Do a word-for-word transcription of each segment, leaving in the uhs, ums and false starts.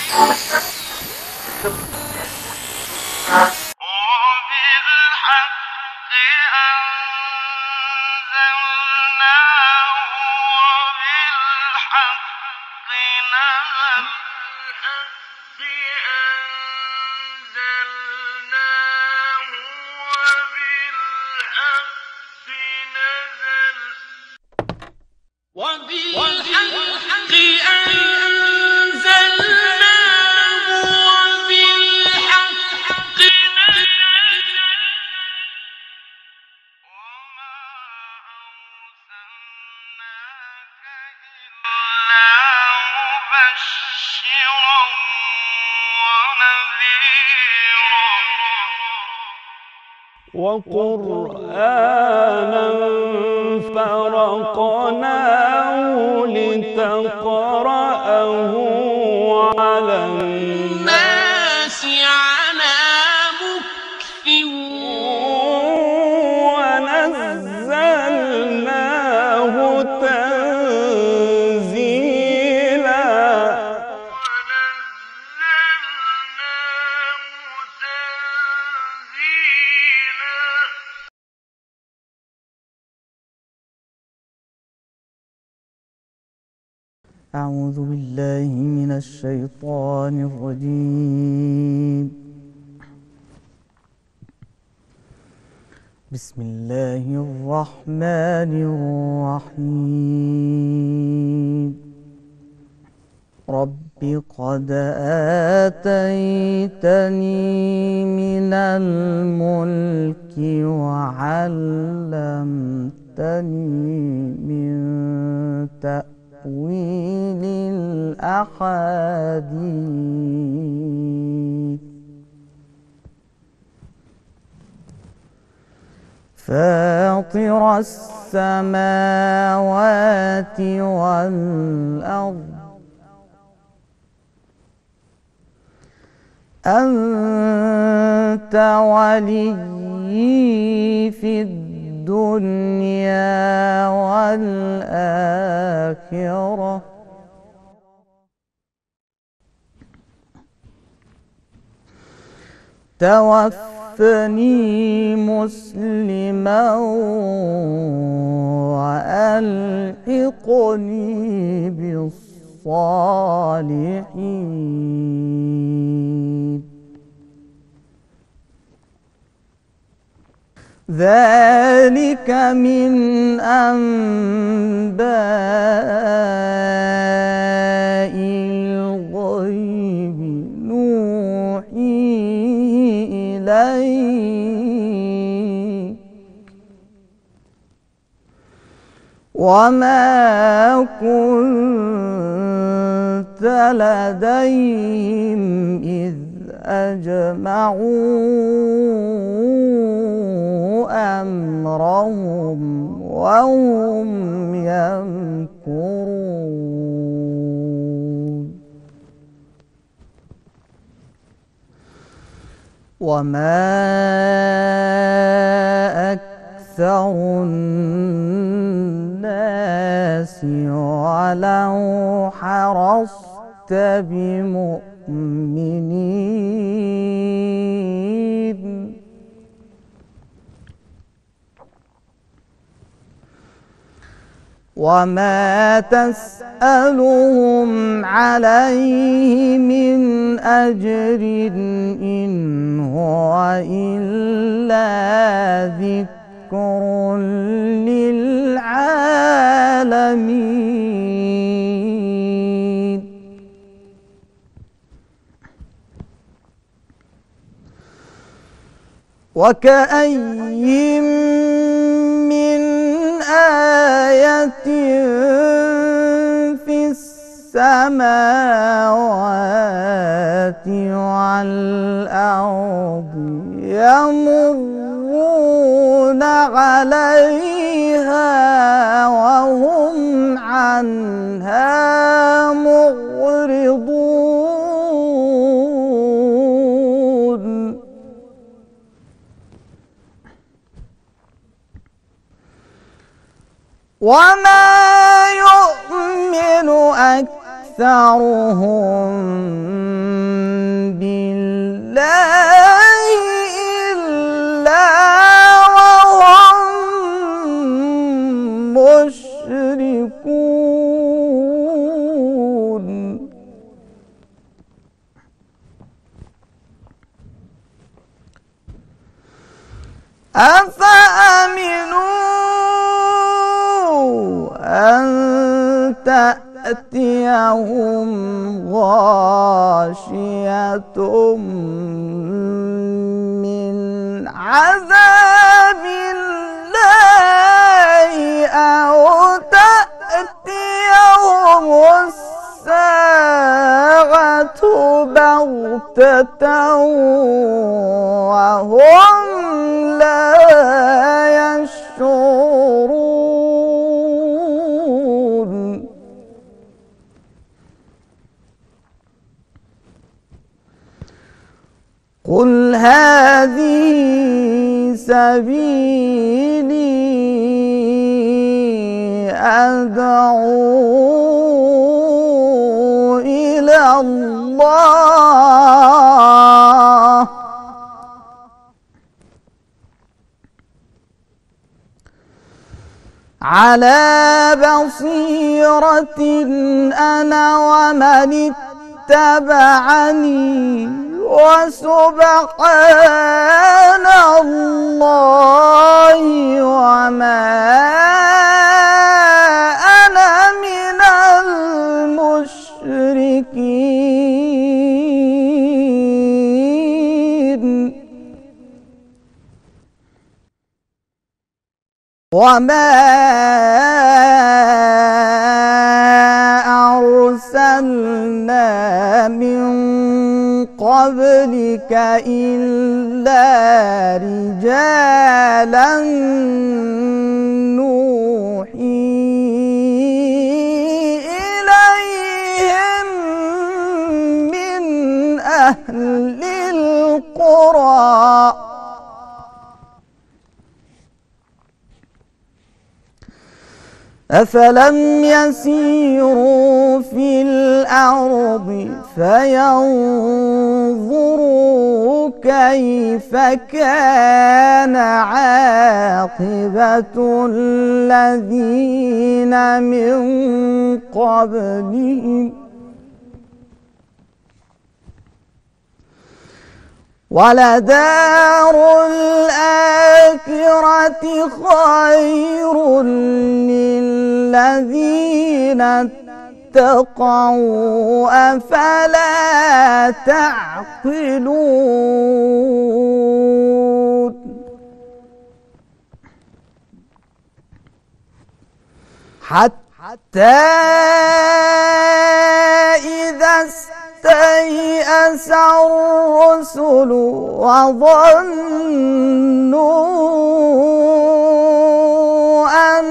وقرآنا فرقناه لتقرأه على الناس على مكث ونزلناه تنزيلا. أعوذ بالله من الشيطان الرجيم. بسم الله الرحمن الرحيم. رب قد آتيتني من الملك وعلمتني من تأويل الأحاديث فاطر السماوات والأرض أنت وليي في الدنيا والآخرة توفني مسلما وألحقني بالصالحين. ذلك من أنباء الغيب نوحيه إليك وما كنت لديهم إذ أجمعوا أمرهم وهم يمكرون. وما أكثر الناس ولو حرصت بمؤمنين. وما تسألهم عليه من أجر إن هو إلا ذكر للعالمين. وكأين من آية في السماوات والأرض يمرون عليها وهم عنها معرضون. وما يؤمن أكثرهم أكثرهم بالله إلا وهم مشركون أفأمنوا أن تأتيهم غاشية من عذاب الله أو تأتيهم الساعة بغتة وهم لا يشعرون قل هذه سبيلي أدعو إلى الله على بصيرة أنا ومن اتبعني وسبحان الله وما أنا من المشركين وما أرسلنا من قبلك إلا رجالا نوحي إليهم من أهل القرى أفلم يسيروا في الأرض فينظروا كيف كان عاقبة الذين من قبلهم ولدار الآخرة خير للذين اتقوا أفلا تعقلون حتى إذا استيأس الرسل وظنوا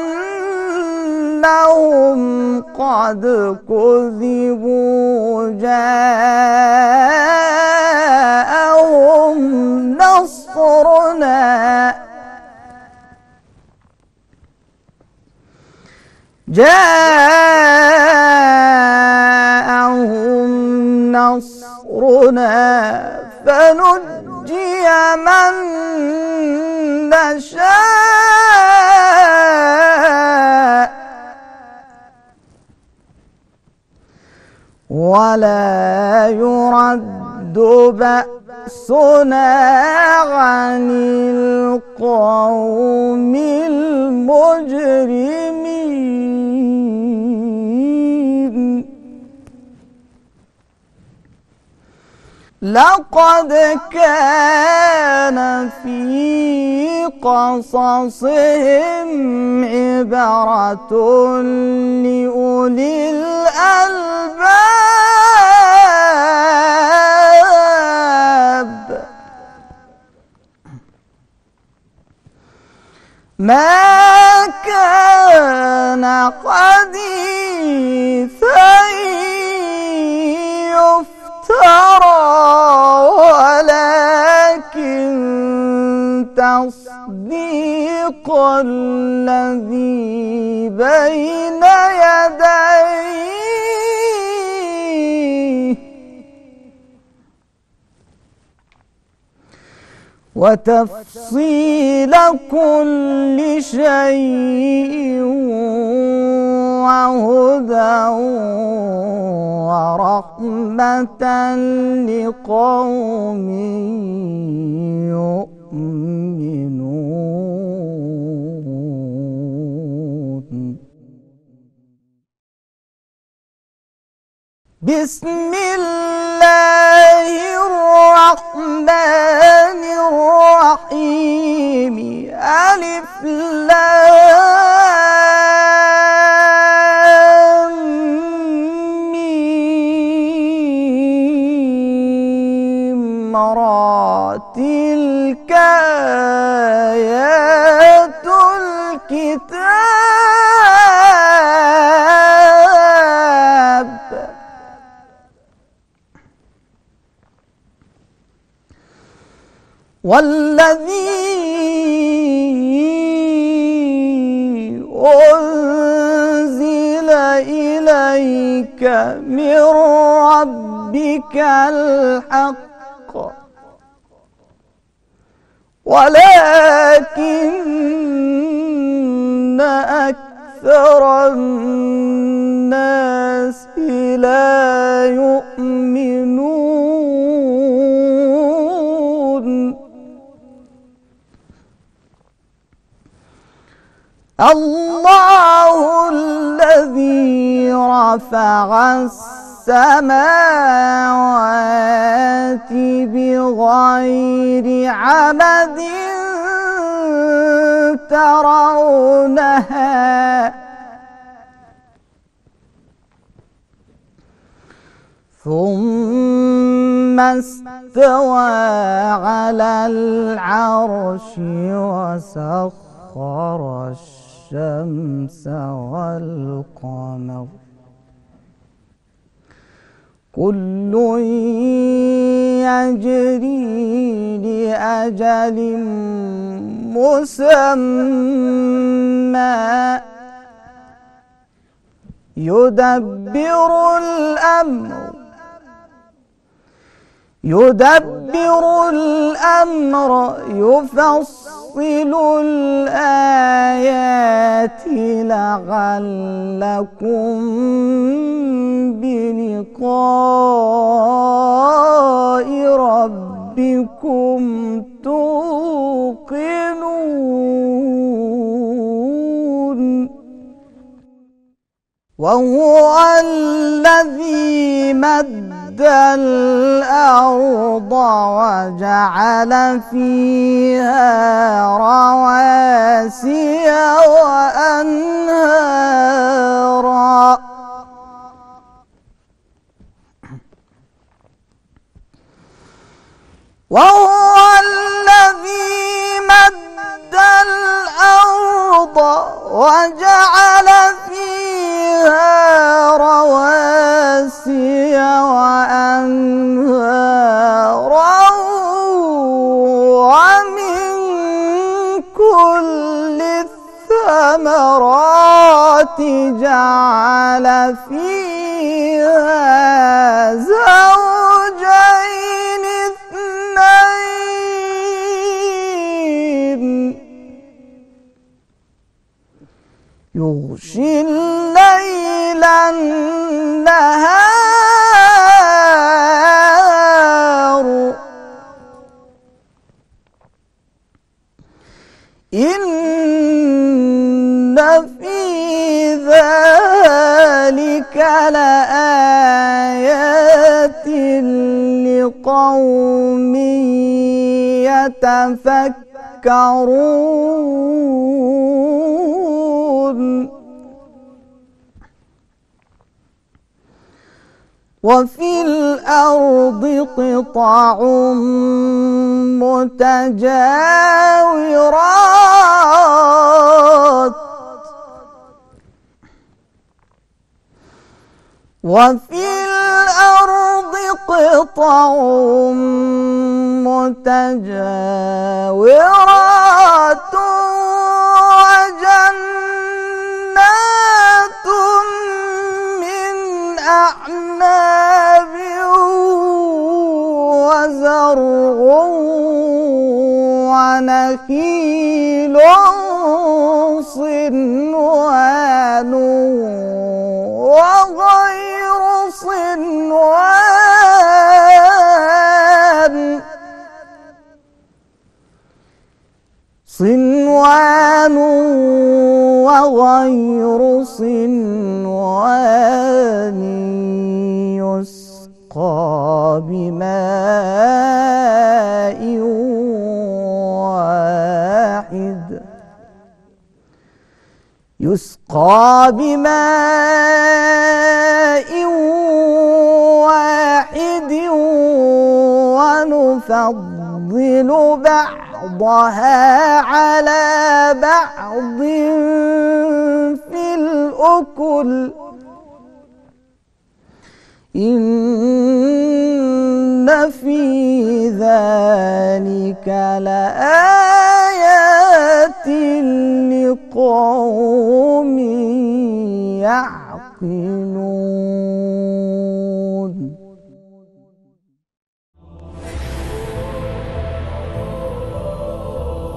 أنهم قد كذبوا جاءهم نصرنا جاءهم نصرنا فنجي من نشاء ولا يرد بأسنا عن القوم المجرمين لقد كان في قصصهم عبرة لأولي الألباب ما كان حديثا يفترى ولكن تصديق الذي بين يديه وتفصيل كل شيء وهدى ورحمة لقوم يؤمنون. بسم الله الرحمن الرحيم. ألف لام ميم را. تلك آيات الكتاب والذي أنزل إليك من ربك الحق ولكن أكثر الناس لا يؤمنون. الله الذي رفع السماوات بغير عمد ترونها ثم استوى على العرش وسخر الشمس والقمر كل يجري لأجل مسمى يدبر الأمر يدبر الأمر يفصل الآيات لعلكم بلقاء ربكم توقنون. وهو الذي مد الأرض وجعل فيها رواسي وأنهارا وهو الذي مد الأرض وجعل فيها رواسي وأنهارا ومن كل الثمرات جعل فيها زوجين اثنين يغشي الليل النهار إن في ذلك لآيات لقوم يتفكرون. وفي الأرض قطع متجاورات وفي الأرض قطع متجاورات وجنات من أعناب وزرع ونخيل صنوان وغير صنوان صنوان وغير صنوان يسقى بماء واحد يسقى بماء واحد ونفضل بعضها على بعض في الأكل إن في ذلك لآيات لقوم يعقلون.